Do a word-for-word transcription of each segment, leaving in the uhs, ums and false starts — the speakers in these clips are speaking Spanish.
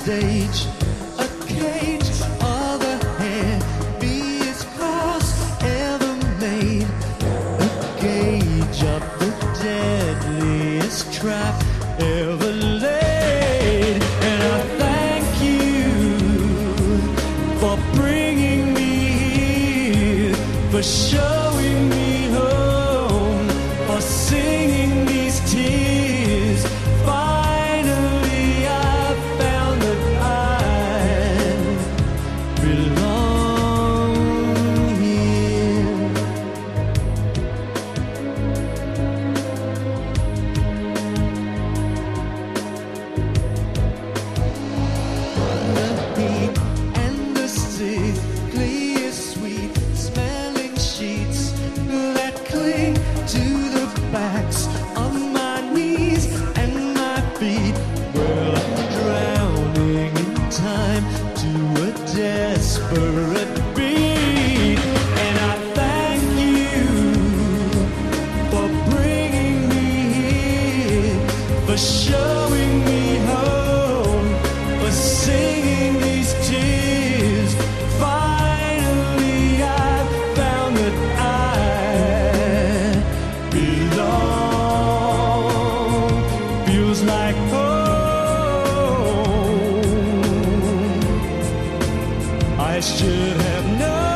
stage, a cage of the heaviest cross ever made, a gauge of the deadliest trap ever laid. And I thank you for bringing me here, for showing me home, for singing these tears. Finally I found that I belong here. The heat and the sickly sweet smelling sheets that cling to the backs of my knees and my feet. Well, I'm drowning in time to a desperate beat. And I thank you for bringing me here, for showing me home, for singing these tears. Finally I found that I belong. Feels like home. I should have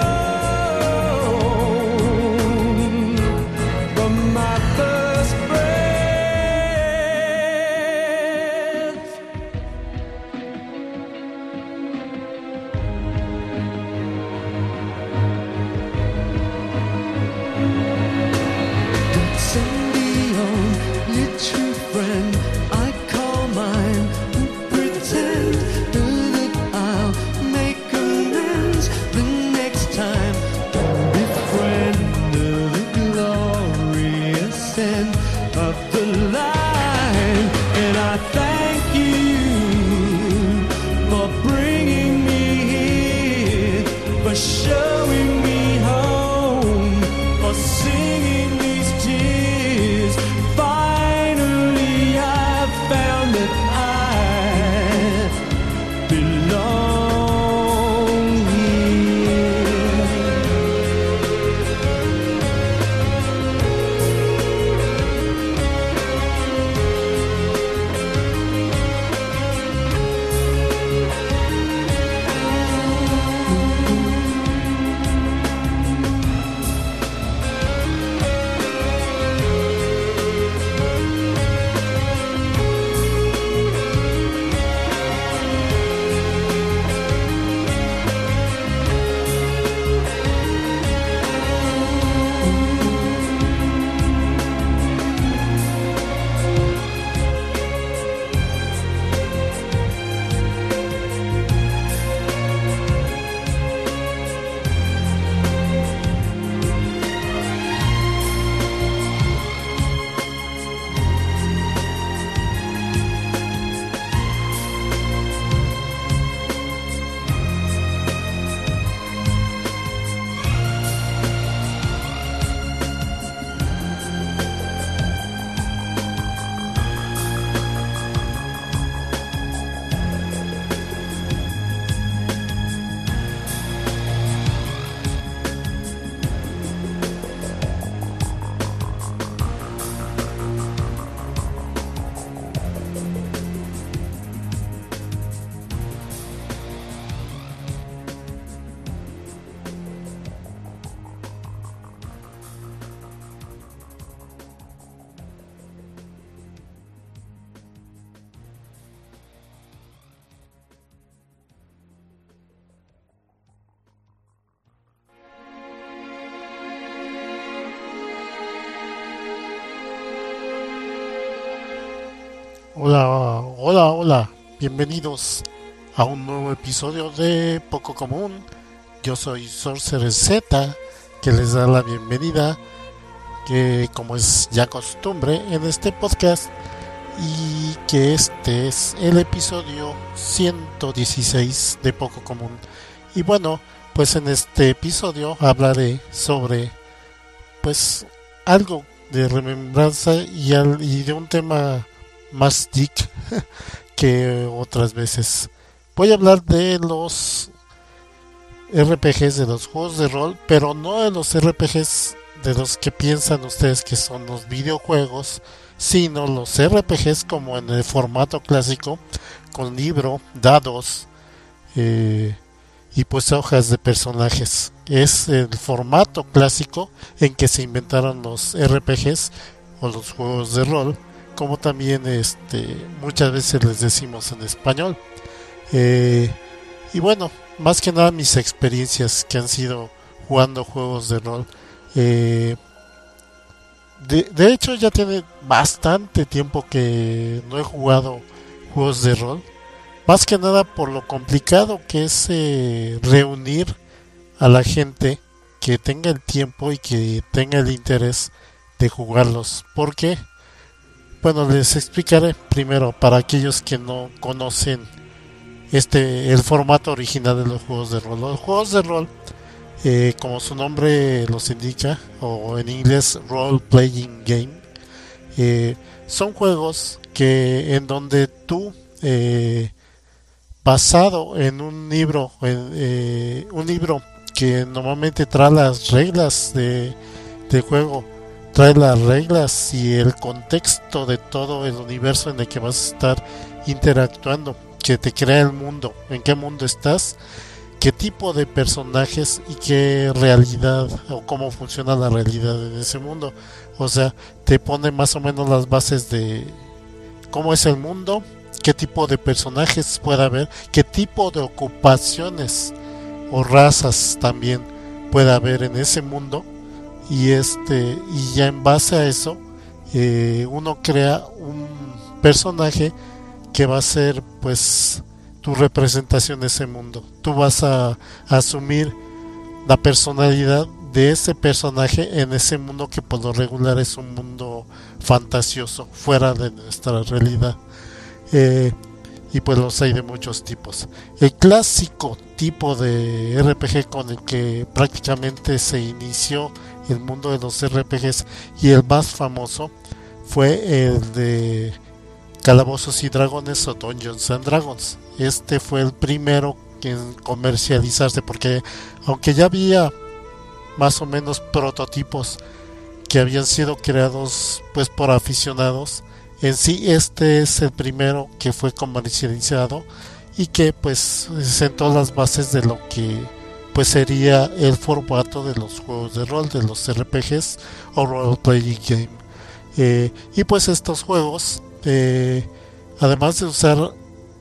known from my first breath. Send the only true friend I call mine, who pretend that I'll make amends the next time. Befriend the glorious end of the line. And I thank you for bringing me here, for showing me home, for singing these tears. Finally I found that I belong here. Hola, hola, hola, bienvenidos a un nuevo episodio de Poco Común. Yo soy Sorcerer Z, que les da la bienvenida, que como es ya costumbre en este podcast, y que este es el episodio ciento dieciséis de Poco Común. Y bueno, pues en este episodio hablaré sobre pues algo de remembranza y, al, y de un tema más geek que otras veces. voy a hablar de los R P Gs, de los juegos de rol, pero no de los R P Gs de los que piensan ustedes que son los videojuegos, sino los R P Gs como en el formato clásico, con libro, dados, eh, y pues hojas de personajes. Es el formato clásico en que se inventaron los R P Gs o los juegos de rol, como también este muchas veces les decimos en español. Eh, y bueno, más que nada mis experiencias que han sido jugando juegos de rol. Eh, de, de hecho ya tiene bastante tiempo que no he jugado juegos de rol. Más que nada por lo complicado que es eh, reunir a la gente que tenga el tiempo y que tenga el interés de jugarlos. ¿Por qué? Bueno, les explicaré primero para aquellos que no conocen este el formato original de los juegos de rol. Los juegos de rol, eh, como su nombre los indica, o en inglés role playing game, eh, son juegos que en donde tú eh, basado en un libro, en, eh, un libro que normalmente trae las reglas de, de juego, trae las reglas y el contexto de todo el universo en el que vas a estar interactuando, que te crea el mundo, en qué mundo estás, qué tipo de personajes y qué realidad o cómo funciona la realidad en ese mundo. O sea, te pone más o menos las bases de cómo es el mundo, qué tipo de personajes puede haber, qué tipo de ocupaciones o razas también puede haber en ese mundo, y este y ya en base a eso eh, uno crea un personaje que va a ser pues tu representación de ese mundo. Tú vas a, a asumir la personalidad de ese personaje en ese mundo que por lo regular es un mundo fantasioso fuera de nuestra realidad. Eh, y pues los hay de muchos tipos. El clásico tipo de R P G con el que prácticamente se inició el mundo de los R P Gs y el más famoso fue el de Calabozos y Dragones o Dungeons and Dragons. Este fue el primero en comercializarse, porque aunque ya había más o menos prototipos que habían sido creados pues por aficionados, en sí este es el primero que fue comercializado y que pues sentó las bases de lo que pues sería el formato de los juegos de rol, de los R P Gs o Role Playing Game. Eh, y pues estos juegos, eh, además de usar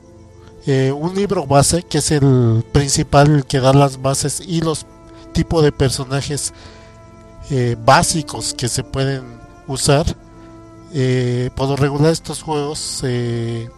eh, un libro base, que es el principal, el que da las bases y los tipos de personajes eh, básicos que se pueden usar, eh, por lo regular estos juegos eh,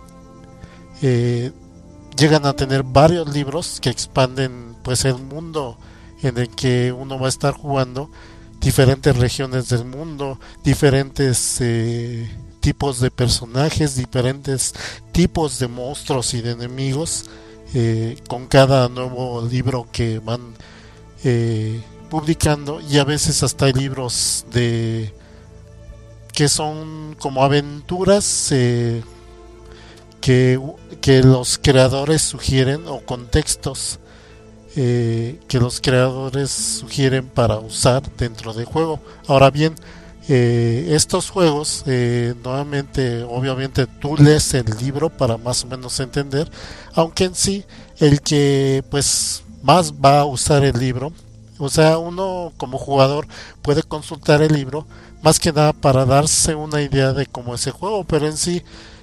eh, llegan a tener varios libros que expanden pues el mundo en el que uno va a estar jugando, diferentes regiones del mundo, diferentes eh, tipos de personajes, diferentes tipos de monstruos y de enemigos, eh, con cada nuevo libro que van eh, publicando. Y a veces hasta hay libros de que son como aventuras eh, que, que los creadores sugieren, o contextos eh, que los creadores sugieren para usar dentro del juego. Ahora bien, eh, estos juegos eh, nuevamente, obviamente tú lees el libro para más o menos entender, aunque en sí el que pues más va a usar el libro, o sea, uno como jugador puede consultar el libro más que nada para darse una idea de cómo es el juego, pero en sí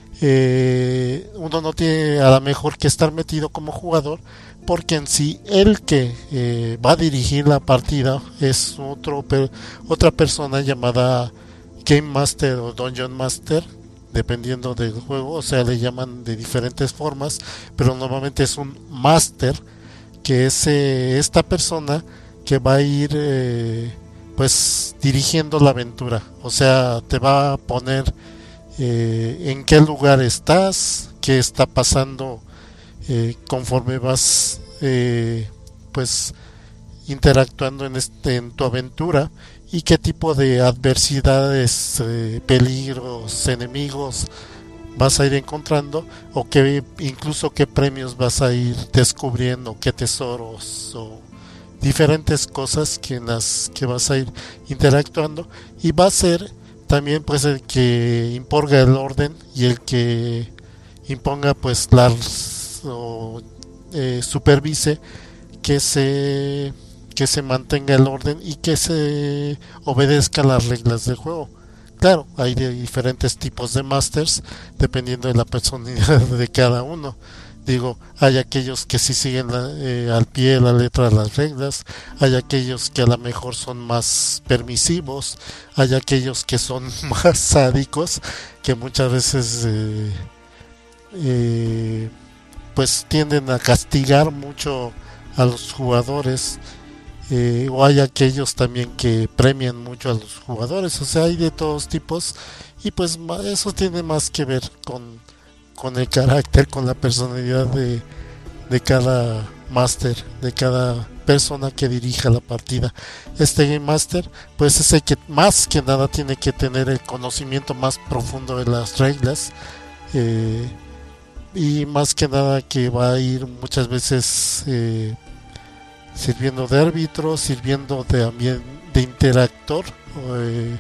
eh, uno no tiene a lo mejor que estar metido como jugador, porque en sí el que eh, va a dirigir la partida es otro per, otra persona llamada Game Master o Dungeon Master, dependiendo del juego, o sea, le llaman de diferentes formas, pero normalmente es un Master, que es eh, esta persona que va a ir eh, pues dirigiendo la aventura, o sea, te va a poner eh, en qué lugar estás, qué está pasando eh, conforme vas eh, pues interactuando en este en tu aventura, y qué tipo de adversidades, eh, peligros, enemigos vas a ir encontrando, o que incluso qué premios vas a ir descubriendo, qué tesoros o diferentes cosas que en las que vas a ir interactuando, y va a ser también pues el que imponga el orden y el que imponga pues las o eh, supervise que se que se mantenga el orden y que se obedezca las reglas del juego. Claro, hay de diferentes tipos de masters dependiendo de la personalidad de cada uno. Digo, hay aquellos que sí siguen la, eh, al pie de la letra las reglas, hay aquellos que a lo mejor son más permisivos, hay aquellos que son más sádicos, que muchas veces eh, eh, pues tienden a castigar mucho a los jugadores, eh, o hay aquellos también que premian mucho a los jugadores. O sea, hay de todos tipos, y pues eso tiene más que ver con, con el carácter, con la personalidad de, de cada máster, de cada persona que dirija la partida. Este Game Master pues es el que más que nada tiene que tener el conocimiento más profundo de las reglas, eh, y más que nada que va a ir muchas veces eh, sirviendo de árbitro, sirviendo de, de interactor, eh,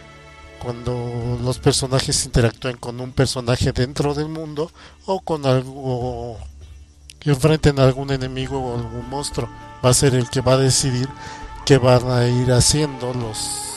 cuando los personajes interactúan con un personaje dentro del mundo, o con algo que enfrenten a algún enemigo o algún monstruo. Va a ser el que va a decidir qué van a ir haciendo los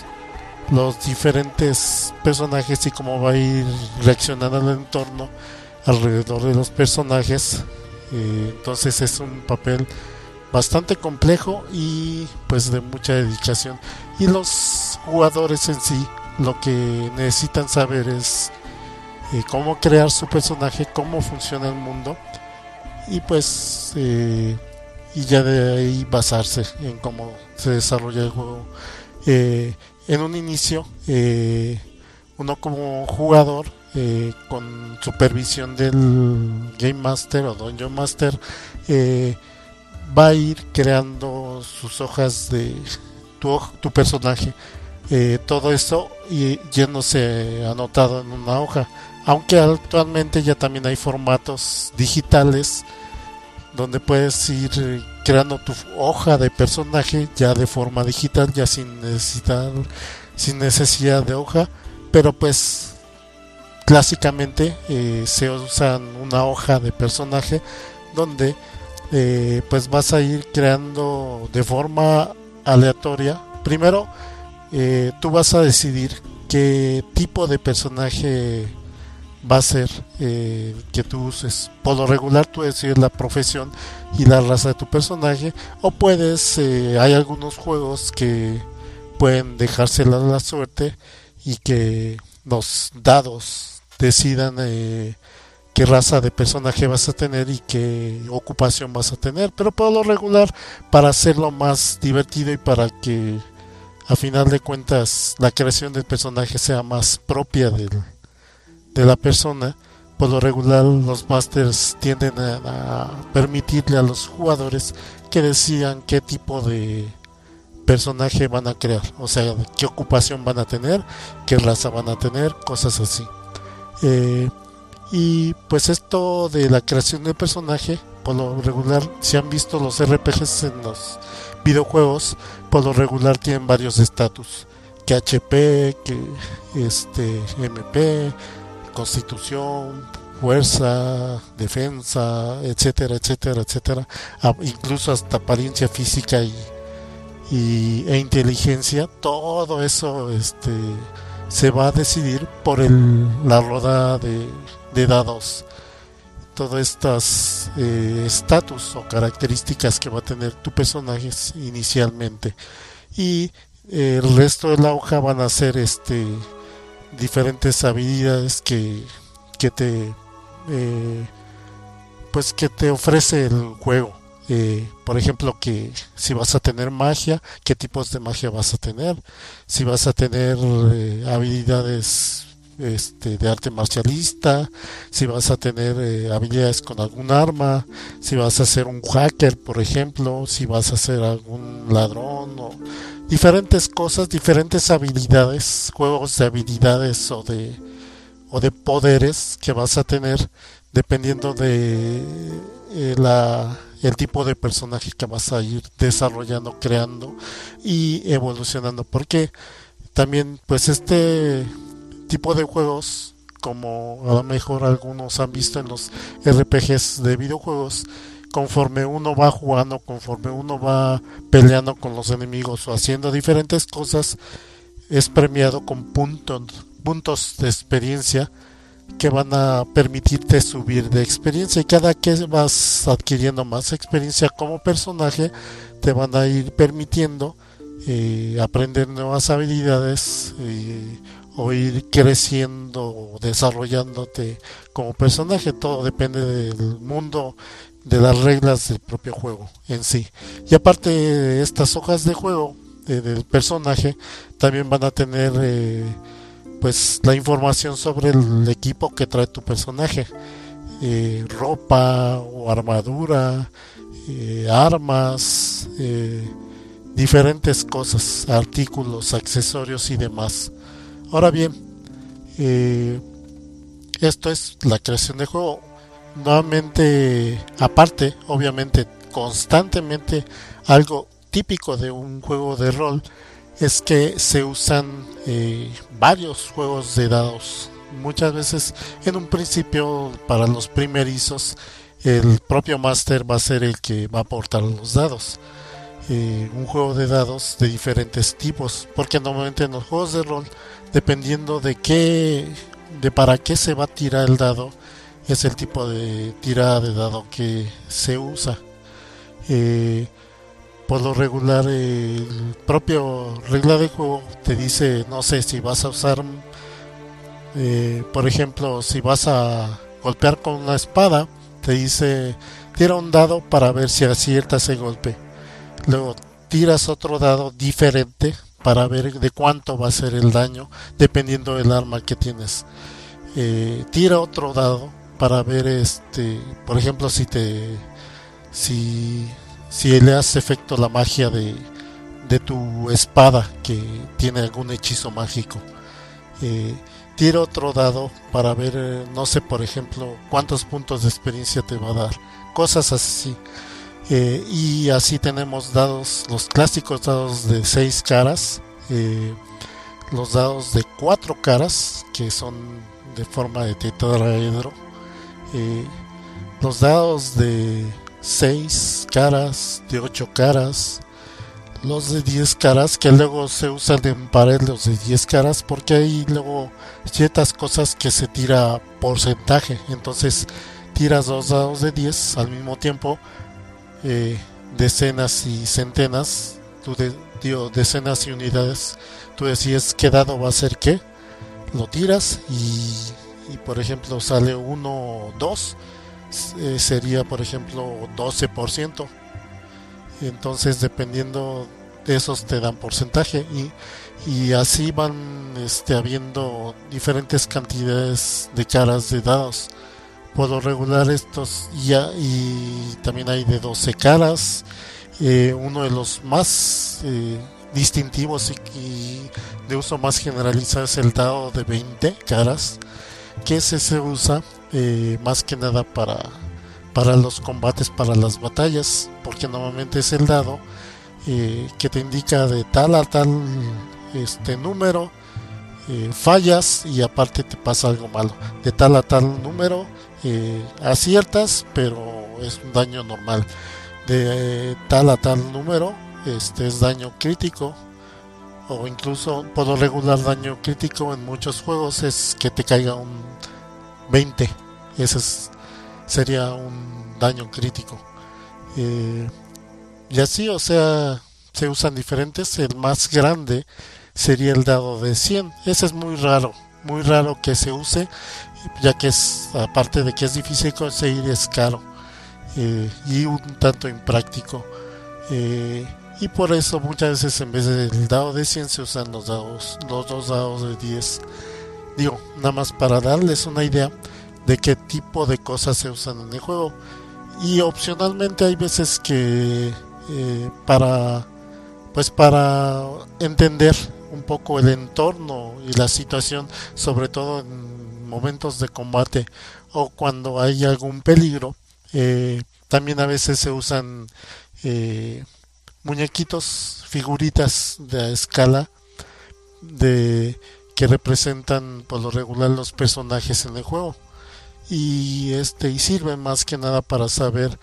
los diferentes personajes y cómo va a ir reaccionando al entorno alrededor de los personajes. Eh, entonces es un papel bastante complejo y pues de mucha dedicación, y los jugadores en sí lo que necesitan saber es eh, cómo crear su personaje, cómo funciona el mundo, y pues eh, y ya de ahí basarse en cómo se desarrolla el juego. Eh, en un inicio eh, uno como jugador, eh, con supervisión del Game Master o Dungeon Master, eh, va a ir creando sus hojas de tu, tu personaje, eh, todo eso y yéndose anotado en una hoja, aunque actualmente ya también hay formatos digitales donde puedes ir creando tu hoja de personaje ya de forma digital, ya sin necesitar sin necesidad de hoja, pero pues clásicamente eh, se usa una hoja de personaje donde eh, pues vas a ir creando de forma aleatoria. Primero eh, tú vas a decidir qué tipo de personaje va a ser eh, que tú uses. Por lo regular tú decides la profesión y la raza de tu personaje, o puedes, eh, hay algunos juegos que pueden dejársela a la suerte y que los dados decidan eh, qué raza de personaje vas a tener y qué ocupación vas a tener. Pero por lo regular, para hacerlo más divertido y para que a final de cuentas la creación del personaje sea más propia del de la persona, por lo regular los masters tienden a, a permitirle a los jugadores que decidan qué tipo de personaje van a crear, o sea, qué ocupación van a tener, qué raza van a tener, cosas así. Eh, y pues esto de la creación del personaje, por lo regular, si han visto los R P Gs en los videojuegos, por lo regular tienen varios estatus, que H P, que este M P, constitución, fuerza, defensa, etcétera, etcétera, etcétera, incluso hasta apariencia física y, y e inteligencia. Todo eso este se va a decidir por el la roda de, de dados. Todas estas estatus eh, o características que va a tener tu personaje inicialmente, y eh, el resto de la hoja van a ser este diferentes habilidades que, que te eh, pues que te ofrece el juego. Eh, por ejemplo, que si vas a tener magia, qué tipos de magia vas a tener, si vas a tener eh, habilidades este, de arte marcialista, si vas a tener eh, habilidades con algún arma, si vas a ser un hacker, por ejemplo, si vas a ser algún ladrón, o diferentes cosas, diferentes habilidades, juegos de habilidades o de o de poderes que vas a tener dependiendo de eh, la, el tipo de personaje que vas a ir desarrollando, creando y evolucionando. Porque también pues este tipo de juegos, como a lo mejor algunos han visto en los R P Gs de videojuegos, conforme uno va jugando, conforme uno va peleando con los enemigos o haciendo diferentes cosas, es premiado con puntos, puntos de experiencia que van a permitirte subir de experiencia, y cada que vas adquiriendo más experiencia como personaje te van a ir permitiendo eh, aprender nuevas habilidades eh, o ir creciendo o desarrollándote como personaje. Todo depende del mundo, de las reglas del propio juego en sí. Y aparte de estas hojas de juego eh, del personaje, también van a tener eh, pues la información sobre el equipo que trae tu personaje, eh, ropa o armadura, eh, armas, eh, diferentes cosas, artículos, accesorios y demás. Ahora bien, eh, esto es la creación de juego. Nuevamente, aparte, obviamente, constantemente, algo típico de un juego de rol es que se usan eh, varios juegos de dados. Muchas veces, en un principio, para los primerizos, el propio máster va a ser el que va a aportar los dados. Eh, un juego de dados de diferentes tipos, porque normalmente en los juegos de rol, dependiendo de qué, de para qué se va a tirar el dado, es el tipo de tirada de dado que se usa. Eh, por lo regular, eh, el propio regla de juego te dice, no sé, si vas a usar, eh, por ejemplo, si vas a golpear con una espada, te dice, tira un dado para ver si aciertas el golpe. Luego tiras otro dado diferente para ver de cuánto va a ser el daño, dependiendo del arma que tienes. Eh, tira otro dado para ver, este, por ejemplo, si te, si, si le hace efecto la magia de, de tu espada, que tiene algún hechizo mágico. Eh, tira otro dado para ver, eh, no sé, por ejemplo, cuántos puntos de experiencia te va a dar, cosas así. Eh, y así tenemos dados, los clásicos dados de seis caras, eh, los dados de cuatro caras, que son de forma de tetraedro, eh, los dados de seis caras, de ocho caras, los de diez caras, que luego se usan en pared los de diez caras, porque hay luego ciertas cosas que se tira porcentaje. Entonces tiras dos dados de diez al mismo tiempo, eh, decenas y centenas, tú de, digo, decenas y unidades, tú decides qué dado va a ser qué, lo tiras y, y por ejemplo sale uno, dos, eh, sería por ejemplo doce por ciento. Entonces dependiendo de esos te dan porcentaje, y, y así van este, habiendo diferentes cantidades de caras de dados. Por lo regular estos ya, y también hay de doce caras. Eh, uno de los más eh, distintivos y, y de uso más generalizado es el dado de veinte caras, que ese se usa eh, más que nada para para los combates, para las batallas, porque normalmente es el dado eh, que te indica de tal a tal este número, eh, fallas y aparte te pasa algo malo, de tal a tal número eh, aciertas pero es un daño normal, de eh, tal a tal número este es daño crítico, o incluso por lo regular daño crítico en muchos juegos es que te caiga un veinte, ese es sería un daño crítico. Eh, y así, o sea, se usan diferentes. El más grande sería el dado de cien. Ese es muy raro, muy raro que se use, ya que es, aparte de que es difícil conseguir, es caro eh, y un tanto impráctico. Eh, y por eso muchas veces en vez del dado de cien se usan los dados, los dos dados de diez. Digo, nada más para darles una idea de qué tipo de cosas se usan en el juego. Y opcionalmente hay veces que eh, para pues para entender un poco el entorno y la situación, sobre todo en momentos de combate o cuando hay algún peligro. Eh, también a veces se usan eh, muñequitos, figuritas de escala de que representan por lo regular los personajes en el juego, y este y sirven más que nada para saber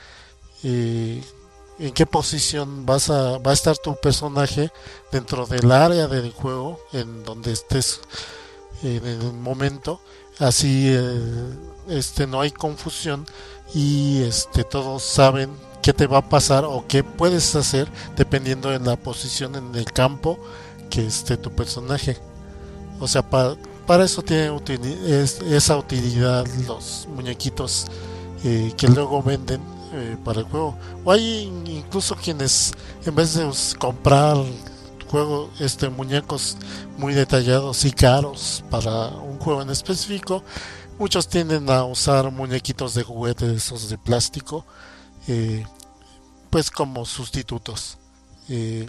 eh, en qué posición vas a va a estar tu personaje dentro del área del juego en donde estés en el momento. Así eh, este no hay confusión y este todos saben qué te va a pasar o qué puedes hacer dependiendo de la posición en el campo que esté tu personaje. O sea, pa, para eso tiene utili es, esa utilidad los muñequitos eh, que luego venden eh, para el juego. O hay incluso quienes en vez de comprar juego este muñecos muy detallados y caros para un juego en específico, muchos tienden a usar muñequitos de juguete, esos de plástico, eh, pues como sustitutos. Eh,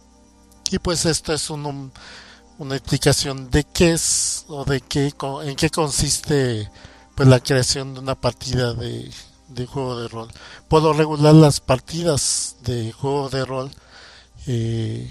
y pues esto es un, un, una explicación de qué es o de qué en qué consiste pues la creación de una partida de, de juego de rol. Por lo regular las partidas de juego de rol eh,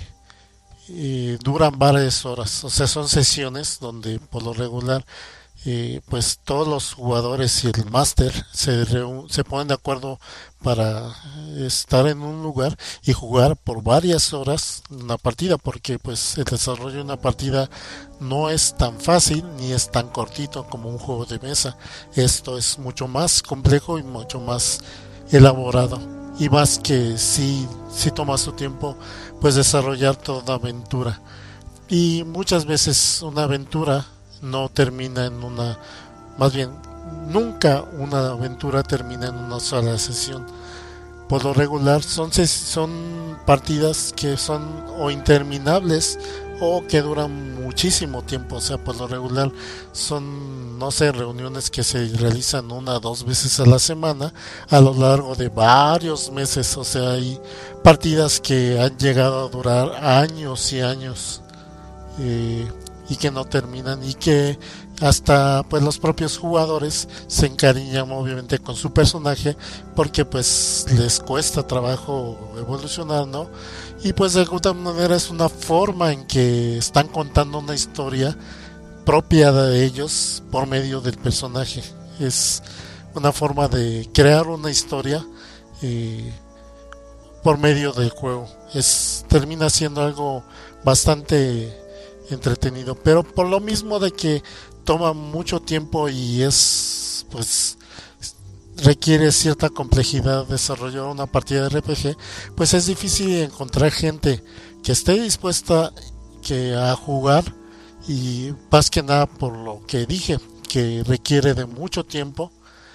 eh, duran varias horas, o sea, son sesiones donde por lo regular eh, pues todos los jugadores y el máster se, se ponen de acuerdo para estar en un lugar y jugar por varias horas una partida, porque pues el desarrollo de una partida no es tan fácil ni es tan cortito como un juego de mesa. Esto es mucho más complejo y mucho más elaborado, y más que si, si toma su tiempo pues desarrollar toda una aventura, y muchas veces una aventura no termina en una, más bien nunca una aventura termina en una sola sesión. Por lo regular son, son partidas que son o interminables o que duran muchísimo tiempo. O sea, por lo regular son, no sé, reuniones que se realizan una o dos veces a la semana a lo largo de varios meses. O sea, hay partidas que han llegado a durar años y años eh, y que no terminan, y que hasta pues los propios jugadores se encariñan obviamente con su personaje porque pues les cuesta trabajo evolucionar, ¿no? Y pues de alguna manera es una forma en que están contando una historia propia de ellos por medio del personaje. Es una forma de crear una historia eh, por medio del juego. Es, termina siendo algo bastante entretenido, pero por lo mismo de que toma mucho tiempo y es pues requiere cierta complejidad desarrollar una partida de R P G, pues es difícil encontrar gente que esté dispuesta que a jugar, y más que nada por lo que dije, que requiere de mucho tiempo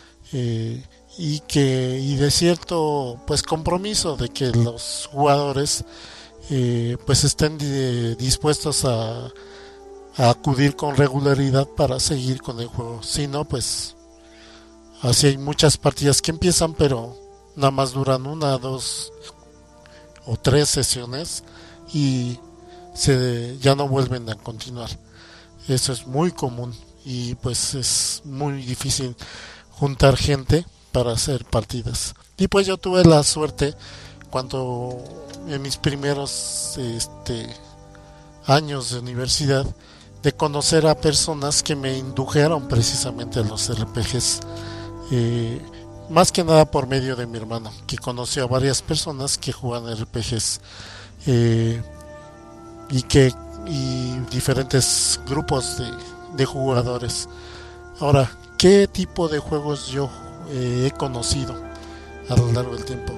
eh, y que y de cierto pues compromiso de que los jugadores Eh, pues estén de, dispuestos a, a acudir con regularidad para seguir con el juego. Si no, pues así hay muchas partidas que empiezan pero nada más duran una, dos o tres sesiones y se, ya no vuelven a continuar. Eso es muy común y pues es muy difícil juntar gente para hacer partidas. Y pues yo tuve la suerte cuando en mis primeros este, años de universidad de conocer a personas que me indujeron precisamente a los R P Gs, eh, más que nada por medio de mi hermano, que conoció a varias personas que juegan R P Gs eh, y que y diferentes grupos de, de jugadores. Ahora, ¿qué tipo de juegos yo eh, he conocido a lo largo del tiempo?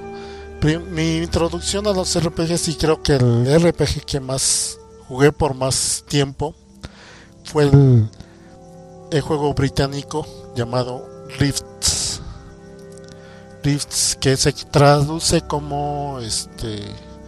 Mi introducción a los R P Gs, y creo que el R P G que más jugué por más tiempo fue el, el juego británico llamado Rifts. Rifts, que se traduce como este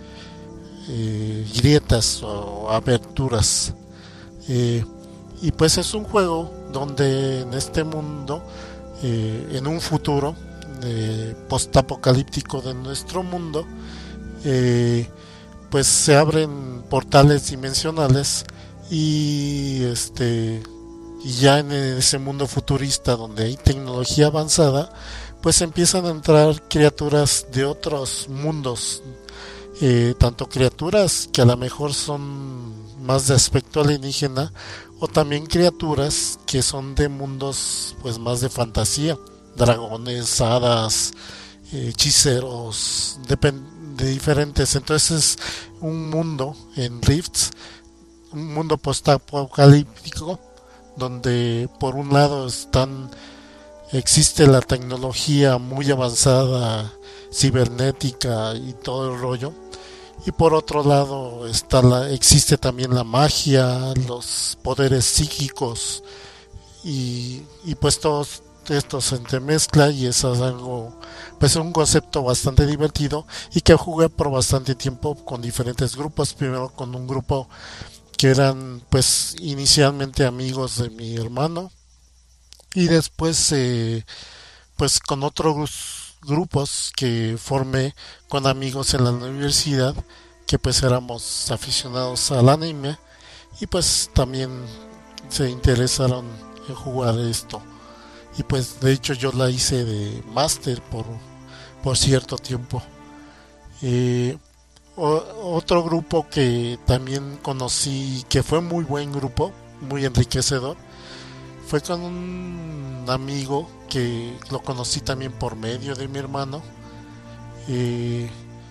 eh, grietas o aberturas. Eh, y pues es un juego donde en este mundo, eh, en un futuro Eh, postapocalíptico de nuestro mundo, eh, pues se abren portales dimensionales y este y ya en ese mundo futurista donde hay tecnología avanzada, pues empiezan a entrar criaturas de otros mundos, eh, tanto criaturas que a lo mejor son más de aspecto alienígena, o también criaturas que son de mundos pues más de fantasía, dragones, hadas, eh, hechiceros, depend- de diferentes. Entonces es un mundo en Rifts, un mundo postapocalíptico, donde por un lado están existe la tecnología muy avanzada, cibernética y todo el rollo, y por otro lado está la, existe también la magia, los poderes psíquicos, y, y pues todos esto se entremezcla, y eso es algo, pues un concepto bastante divertido, y que jugué por bastante tiempo con diferentes grupos. Primero con un grupo que eran pues inicialmente amigos de mi hermano, y después eh, pues con otros grupos que formé con amigos en la universidad, que pues éramos aficionados al anime, y pues también se interesaron en jugar esto, y pues de hecho yo la hice de máster por, por cierto tiempo. eh, o- Otro grupo que también conocí, que fue muy buen grupo, muy enriquecedor, fue con un amigo que lo conocí también por medio de mi hermano, eh,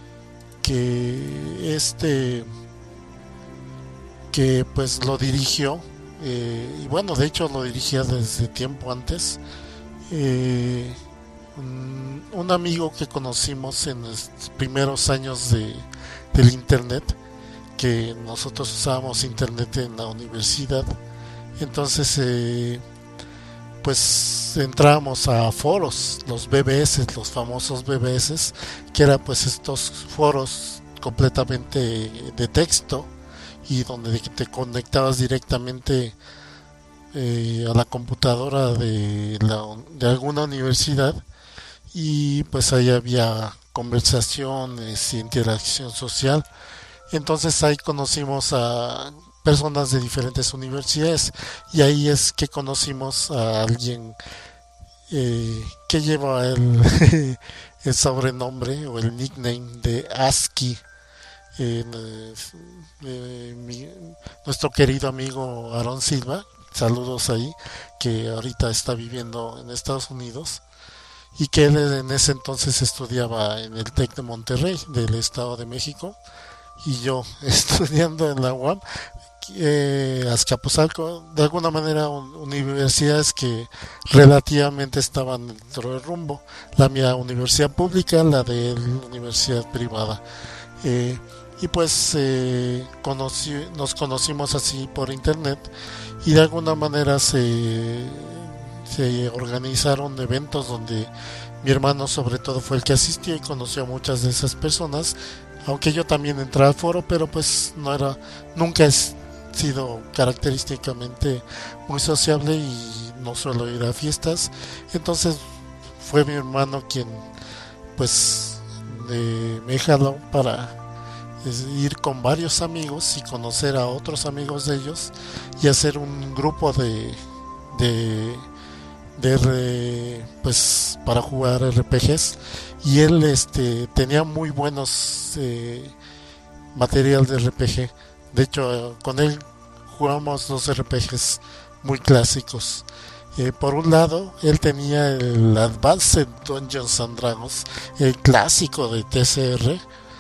que este que pues lo dirigió, eh, y bueno, de hecho lo dirigía desde tiempo antes, eh, un, un amigo que conocimos en los primeros años de, del internet, que nosotros usábamos internet en la universidad. Entonces eh, pues entrábamos a foros, los B B S, los famosos B B S, que eran pues estos foros completamente de texto, y donde te conectabas directamente eh, a la computadora de, la, de alguna universidad, y pues ahí había conversaciones y interacción social. Entonces ahí conocimos a personas de diferentes universidades, y ahí es que conocimos a alguien eh, que lleva el, el sobrenombre o el nickname de ASCII. Eh, eh, mi- Nuestro querido amigo Aaron Silva, saludos ahí, que ahorita está viviendo en Estados Unidos, y que él en ese entonces estudiaba en el TEC de Monterrey del Estado de México, y yo estudiando en la U A M, eh, Azcapotzalco, de alguna manera un, universidades que relativamente estaban dentro del rumbo, la mía universidad pública, la de él universidad privada. Eh, y pues eh, conocí, nos conocimos así por internet, y de alguna manera se, se organizaron eventos donde mi hermano sobre todo fue el que asistió y conoció a muchas de esas personas, aunque yo también entré al foro, pero pues no era, nunca he sido característicamente muy sociable y no suelo ir a fiestas. Entonces fue mi hermano quien pues eh, me jaló para ir con varios amigos y conocer a otros amigos de ellos, y hacer un grupo de de, de re- pues para jugar R P Gs. Y él este tenía muy buenos eh, material de R P G. De hecho, con él jugamos dos R P Gs muy clásicos. Eh, por un lado, él tenía el Advanced Dungeons and Dragons, el clásico de T C R.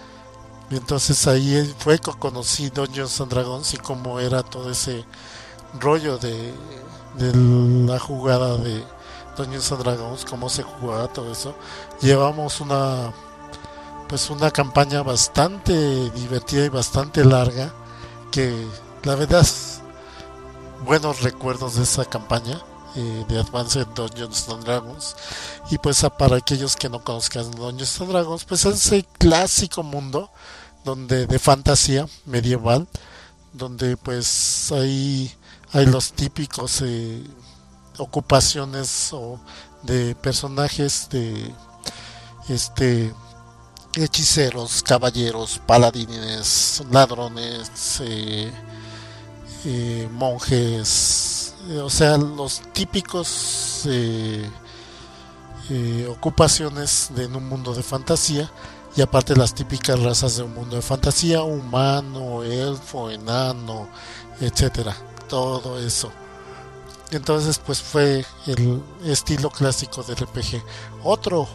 Entonces ahí fue que conocí Dungeons and Dragons y cómo era todo ese rollo de, de la jugada de Dungeons and Dragons, cómo se jugaba todo eso. Llevamos una pues una campaña bastante divertida y bastante larga, que la verdad buenos recuerdos de esa campaña eh, de Advanced Dungeons and Dragons. Y pues para aquellos que no conozcan Dungeons and Dragons, pues es ese clásico mundo donde de fantasía medieval, donde pues ahí hay los típicos eh, ocupaciones o de personajes de este hechiceros, caballeros, paladines, ladrones, eh, eh, monjes, eh, o sea, los típicos eh, eh, ocupaciones de en un mundo de fantasía, y aparte las típicas razas de un mundo de fantasía: humano, elfo, enano, etcétera, todo eso. Entonces pues fue el estilo clásico de R P G. Otro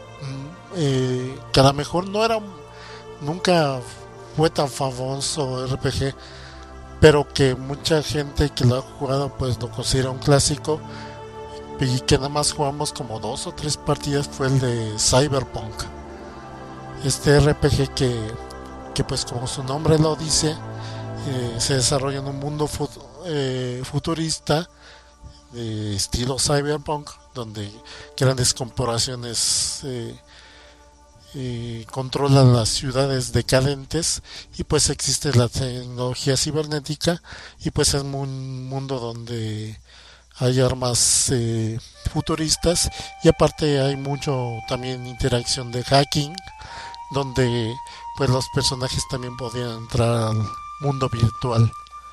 eh, que a lo mejor no era, nunca fue tan famoso R P G, pero que mucha gente que lo ha jugado pues lo considera un clásico, y que nada más jugamos como dos o tres partidas, fue el de Cyberpunk. Este R P G que, que pues como su nombre lo dice, eh, se desarrolla en un mundo fut, eh, futurista de estilo Cyberpunk, donde grandes corporaciones eh, eh, controlan las ciudades decadentes, y pues existe la tecnología cibernética, y pues es un mundo donde hay armas eh, futuristas, y aparte hay mucho también interacción de hacking, donde pues los personajes también podían entrar al mundo virtual.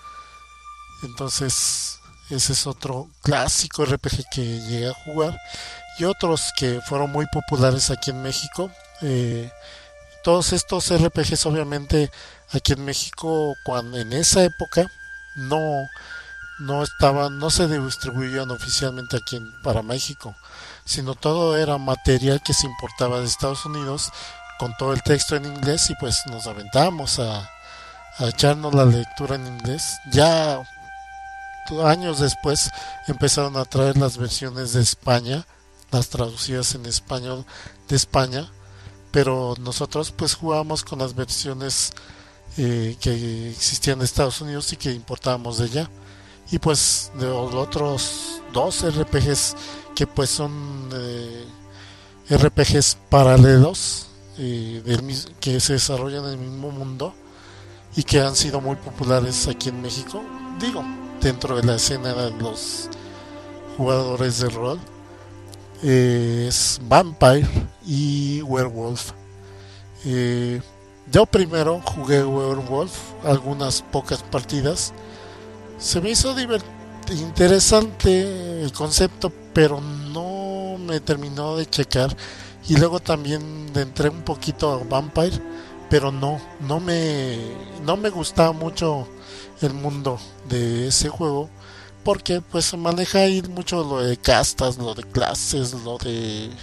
Entonces ese es otro clásico R P G que llegué a jugar, y otros que fueron muy populares aquí en México. Eh, todos estos R P Gs obviamente aquí en México, cuando en esa época no no estaban, no se distribuían oficialmente aquí en, para México, sino todo era material que se importaba de Estados Unidos con todo el texto en inglés, y pues nos aventábamos a, a echarnos la lectura en inglés. Ya años después empezaron a traer las versiones de España, las traducidas en español de España, pero nosotros pues jugábamos con las versiones eh, que existían en Estados Unidos y que importábamos de allá. Y pues de los otros dos R P Gs que pues son eh, R P Gs paralelos, eh, del, que se desarrollan en el mismo mundo y que han sido muy populares aquí en México, digo, dentro de la escena de los jugadores de rol, eh, es Vampire y Werewolf. eh, yo primero jugué Werewolf algunas pocas partidas. Se me hizo divert- interesante el concepto, pero no me terminó de checar. Y luego también entré un poquito a Vampire, pero no, no me, no me gustaba mucho el mundo de ese juego, porque pues se maneja ahí mucho lo de castas, lo de clases, lo de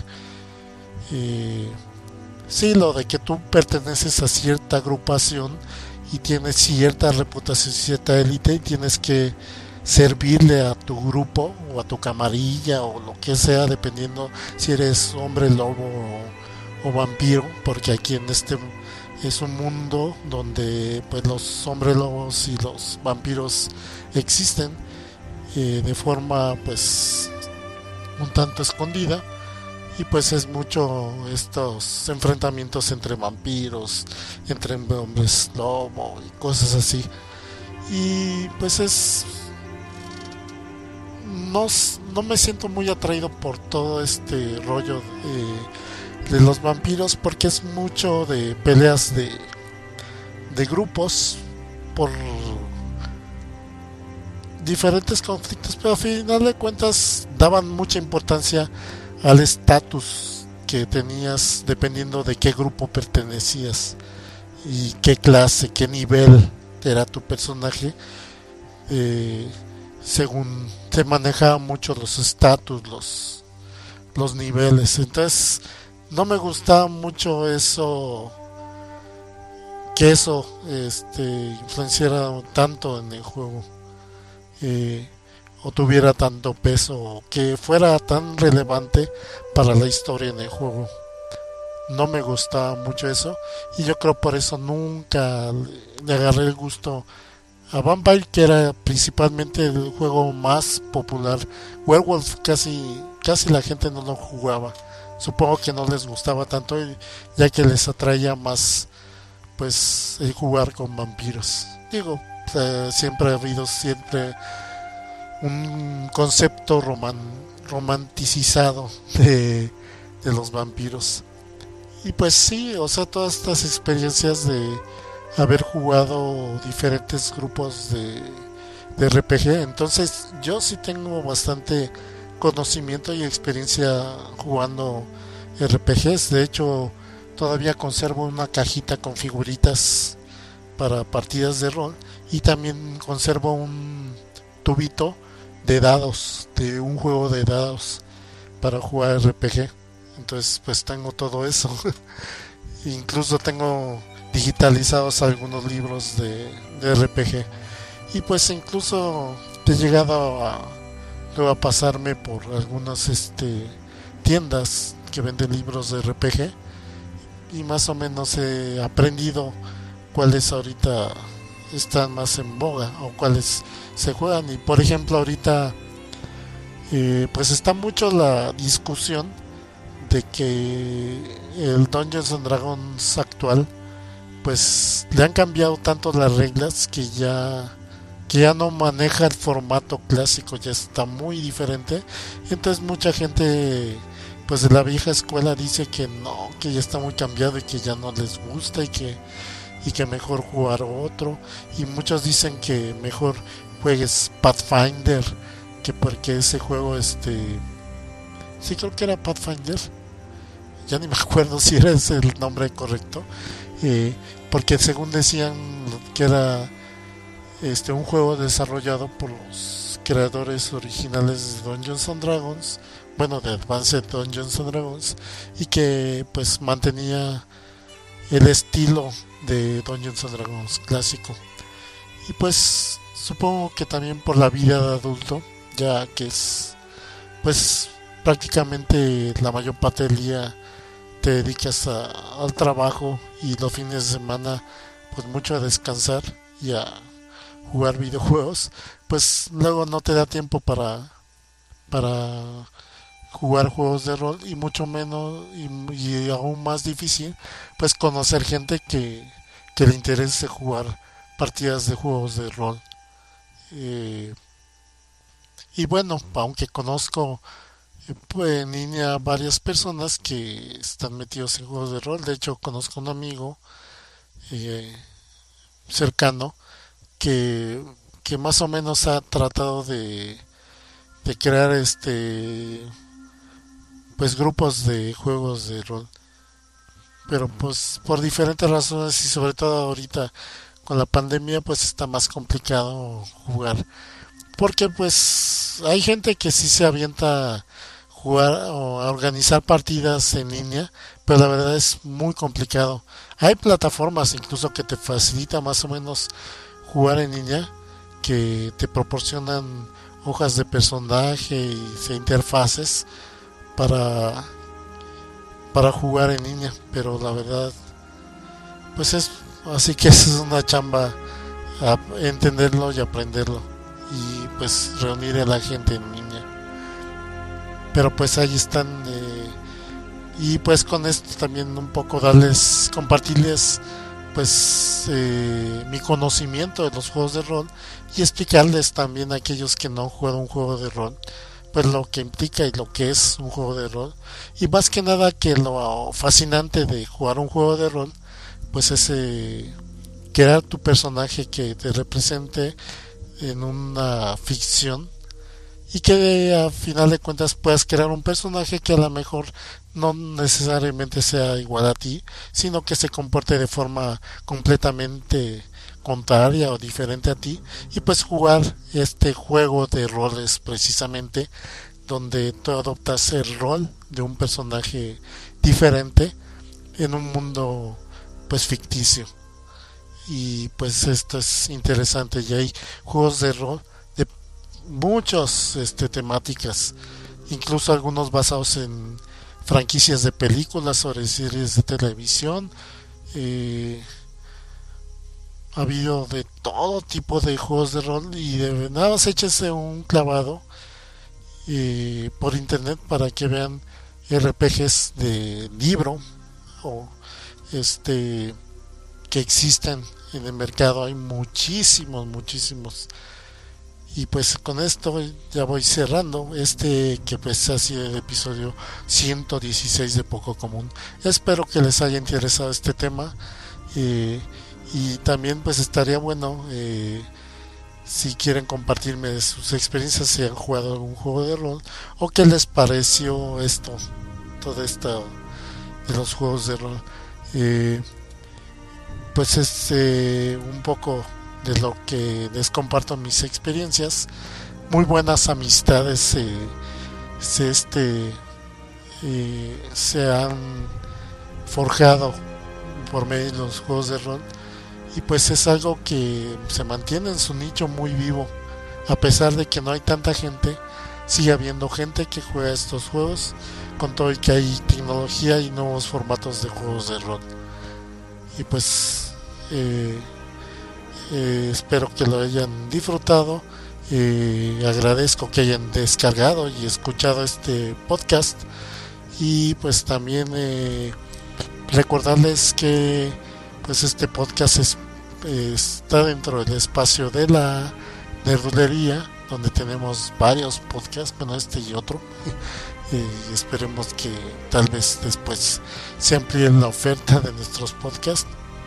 eh, sí, lo de que tú perteneces a cierta agrupación y tienes cierta reputación, cierta élite, y tienes que servirle a tu grupo o a tu camarilla o lo que sea, dependiendo si eres hombre lobo o, o vampiro, porque aquí en este es un mundo donde pues los hombres lobos y los vampiros existen eh, de forma pues un tanto escondida, y pues es mucho estos enfrentamientos entre vampiros, entre hombres lobo y cosas así. Y pues es no, no me siento muy atraído por todo este rollo de, de los vampiros, porque es mucho de peleas de, de grupos por diferentes conflictos, pero a final de cuentas daban mucha importancia al estatus que tenías dependiendo de qué grupo pertenecías y qué clase, qué nivel era tu personaje. Eh, según se manejaba mucho los estatus, los, los niveles. Entonces no me gustaba mucho eso, que eso este, influenciara tanto en el juego, eh, o tuviera tanto peso, o que fuera tan relevante para la historia en el juego. No me gustaba mucho eso, y yo creo por eso nunca le agarré el gusto a Vampire, que era principalmente el juego más popular. Werewolf casi casi la gente no lo jugaba, supongo que no les gustaba tanto, ya que les atraía más pues el jugar con vampiros. Digo, eh, siempre ha habido siempre un concepto roman, romanticizado de, de los vampiros. Y pues sí, o sea, todas estas experiencias de haber jugado diferentes grupos de de R P G. Entonces yo sí tengo bastante conocimiento y experiencia jugando R P Gs. De hecho, todavía conservo una cajita con figuritas para partidas de rol, y también conservo un tubito de dados, de un juego de dados para jugar R P G. Entonces pues tengo todo eso. Incluso tengo digitalizados algunos libros de, de R P G, y pues incluso he llegado a, luego a pasarme por algunas este, tiendas que venden libros de R P G, y más o menos he aprendido cuáles ahorita están más en boga o cuáles se juegan. Y por ejemplo ahorita eh, pues está mucho la discusión de que el Dungeons and Dragons actual pues le han cambiado tanto las reglas que ya que ya no maneja el formato clásico, ya está muy diferente. Entonces mucha gente pues de la vieja escuela dice que no, que ya está muy cambiado y que ya no les gusta, y que y que mejor jugar otro, y muchos dicen que mejor juegues Pathfinder, que porque ese juego este sí, creo que era Pathfinder, ya ni me acuerdo si era ese el nombre correcto, eh, porque según decían que era este un juego desarrollado por los creadores originales de Dungeons and Dragons, bueno, de Advanced Dungeons and Dragons, y que pues mantenía el estilo de Dungeons and Dragons clásico. Y pues supongo que también por la vida de adulto, ya que es pues prácticamente la mayor parte del día te dedicas a, al trabajo, y los fines de semana pues mucho a descansar y a jugar videojuegos, pues luego no te da tiempo para para jugar juegos de rol, y mucho menos y, y aún más difícil pues conocer gente que, que le interese jugar partidas de juegos de rol. eh, y bueno, aunque conozco eh, pues, en línea varias personas que están metidos en juegos de rol. De hecho conozco un amigo eh, cercano que, que más o menos ha tratado de, de crear este pues grupos de juegos de rol, pero pues por diferentes razones, y sobre todo ahorita con la pandemia pues está más complicado jugar, porque pues hay gente que sí se avienta a jugar o a organizar partidas en línea, pero la verdad es muy complicado. Hay plataformas incluso que te facilitan más o menos jugar en línea, que te proporcionan hojas de personaje y interfaces para para jugar en línea, pero la verdad pues es así que es una chamba a entenderlo y aprenderlo, y pues reunir a la gente en línea. Pero pues ahí están, eh, y pues con esto también un poco darles, compartirles pues eh, mi conocimiento de los juegos de rol, y explicarles también a aquellos que no han jugado un juego de rol pues lo que implica y lo que es un juego de rol, y más que nada que lo fascinante de jugar un juego de rol pues es eh, crear tu personaje que te represente en una ficción, y que a final de cuentas puedas crear un personaje que a lo mejor no necesariamente sea igual a ti, sino que se comporte de forma completamente contraria o diferente a ti, y pues jugar este juego de roles precisamente donde tú adoptas el rol de un personaje diferente en un mundo pues ficticio. Y pues esto es interesante, y hay juegos de rol de muchas este, temáticas, incluso algunos basados en franquicias de películas o de series de televisión. eh, ha habido de todo tipo de juegos de rol, y de nada más échese un clavado eh, por internet para que vean R P Gs de libro o este que existen en el mercado. Hay muchísimos, muchísimos. Y pues con esto ya voy cerrando este que pues ha sido el episodio ciento dieciséis de Poco Común. Espero que les haya interesado este tema, eh, y también pues estaría bueno eh, si quieren compartirme sus experiencias, si han jugado algún juego de rol o qué les pareció esto, todo esto de los juegos de rol. Eh, pues es eh, un poco de lo que les comparto mis experiencias. Muy buenas amistades eh, se, este, eh, se han forjado por medio de los juegos de rol, y pues es algo que se mantiene en su nicho muy vivo. A pesar de que no hay tanta gente, sigue habiendo gente que juega estos juegos, con todo y que hay tecnología y nuevos formatos de juegos de rol. Y pues eh, eh, espero que lo hayan disfrutado. Eh, agradezco que hayan descargado y escuchado este podcast, y pues también eh, recordarles que pues este podcast es, eh, está dentro del espacio de la nerdulería, donde tenemos varios podcasts, bueno, este y otro. Eh, esperemos que tal vez después se amplíe la oferta de nuestros podcasts,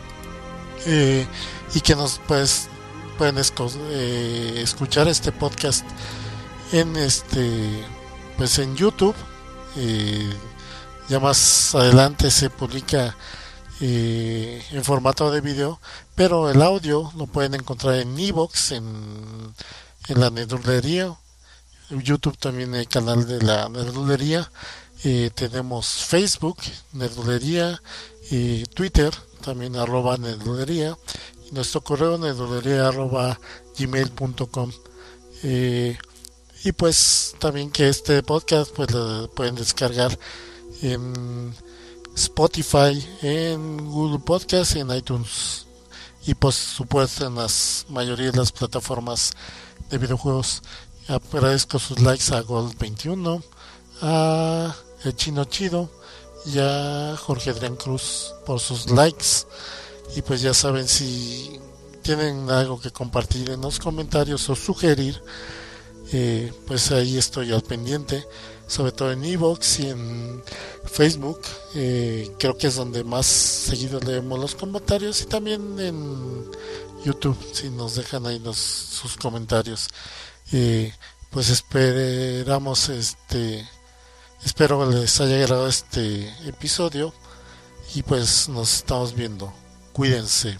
eh, y que nos pues pueden esco- eh, escuchar este podcast en este pues en YouTube. eh, ya más adelante se publica eh, en formato de video, pero el audio lo pueden encontrar en iVoox, en, en la nerdulería. YouTube también el canal de la nerdulería. Eh, tenemos Facebook nerdulería, y Twitter también arroba nerdulería, y nuestro correo nerdulería arroba gmail punto com. eh, y pues también que este podcast pues lo pueden descargar en Spotify, en Google Podcast, en iTunes, y por supuesto en las mayoría de las plataformas de videojuegos. Agradezco sus likes a Gold veintiuno, a El Chino Chido y a Jorge Adrián Cruz por sus likes. Y pues ya saben, si tienen algo que compartir en los comentarios o sugerir, eh, pues ahí estoy al pendiente, sobre todo en iVoox y en Facebook. Eh, creo que es donde más seguido leemos los comentarios, y también en YouTube, si nos dejan ahí los, sus comentarios. Eh, pues esperamos este espero les haya agradado este episodio, y pues nos estamos viendo. Cuídense.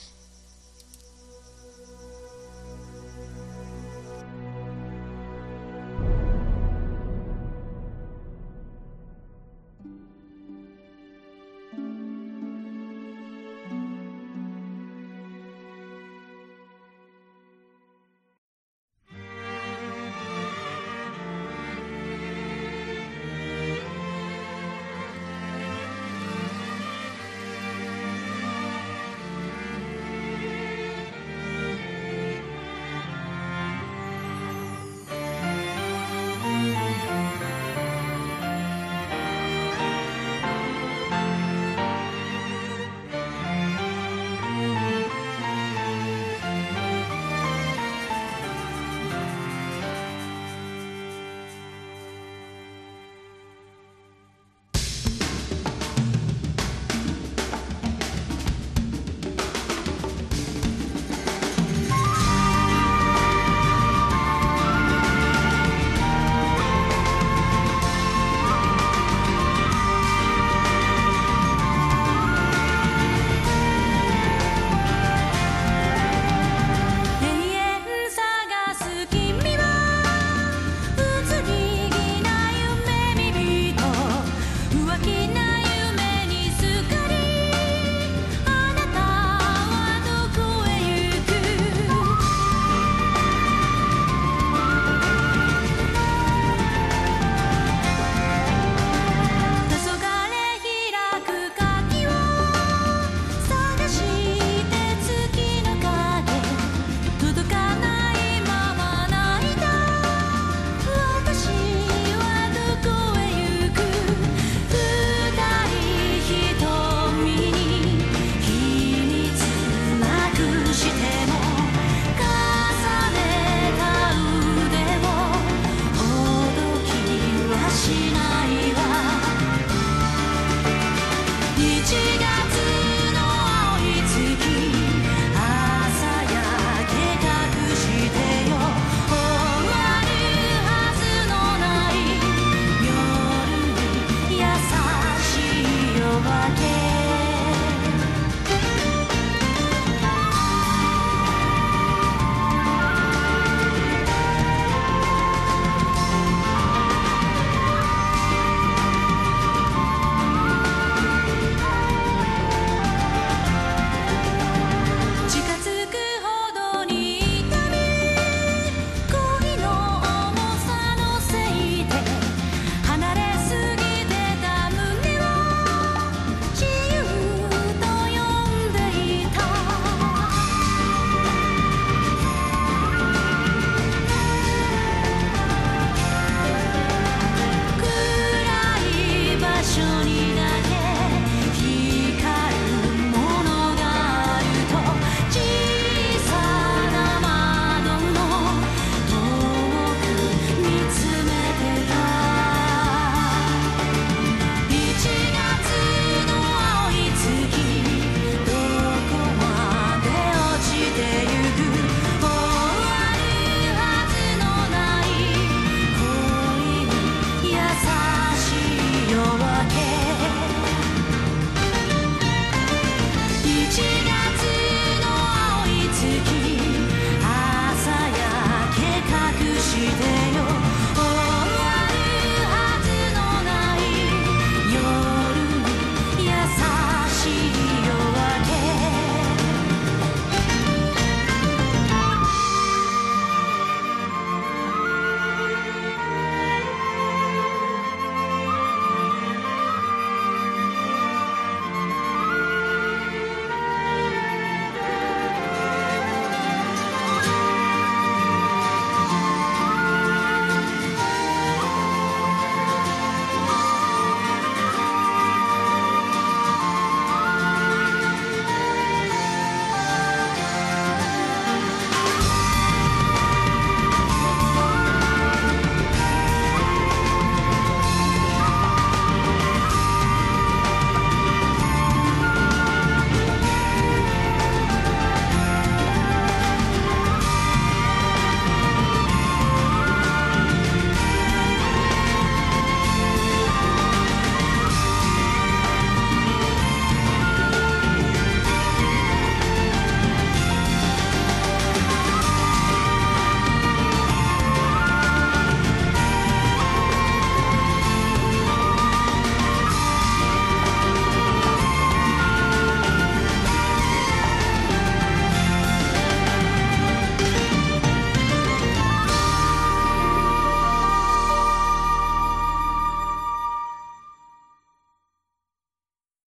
She